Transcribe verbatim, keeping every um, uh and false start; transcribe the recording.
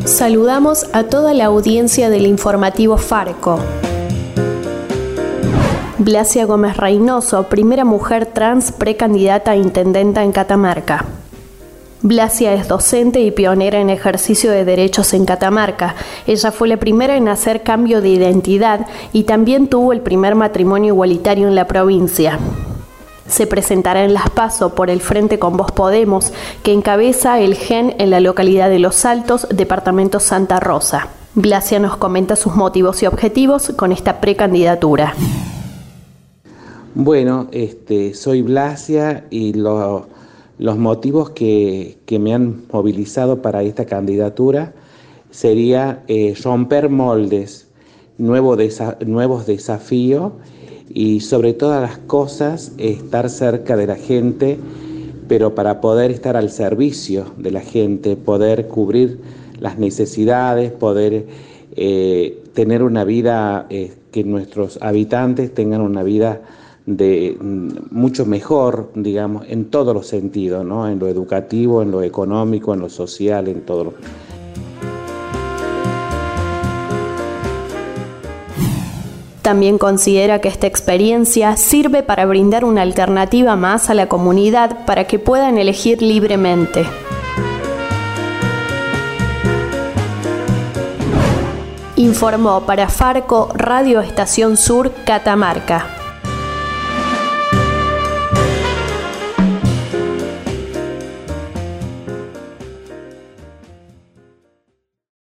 Saludamos a toda la audiencia del informativo Farco. Blasia Gómez Reynoso, primera mujer trans precandidata a intendenta en Catamarca. Blasia es docente y pionera en ejercicio de derechos en Catamarca. Ella fue la primera en hacer cambio de identidad y también tuvo el primer matrimonio igualitario en la provincia. Se presentará en Las PASO por el Frente Con Vos Podemos, que encabeza el G E N en la localidad de Los Altos, departamento Santa Rosa. Blasia nos comenta sus motivos y objetivos con esta precandidatura. Bueno, este, soy Blasia y lo, los motivos que, que me han movilizado para esta candidatura sería eh, romper moldes, nuevo desa, nuevos desafíos y sobre todas las cosas estar cerca de la gente, pero para poder estar al servicio de la gente, poder cubrir las necesidades, poder eh, tener una vida, eh, que nuestros habitantes tengan una vida de mucho mejor, digamos, en todos los sentidos, ¿no? En lo educativo, en lo económico, en lo social, en todo lo... También considera que esta experiencia sirve para brindar una alternativa más a la comunidad para que puedan elegir libremente. Informó para Farco Radio Estación Sur Catamarca.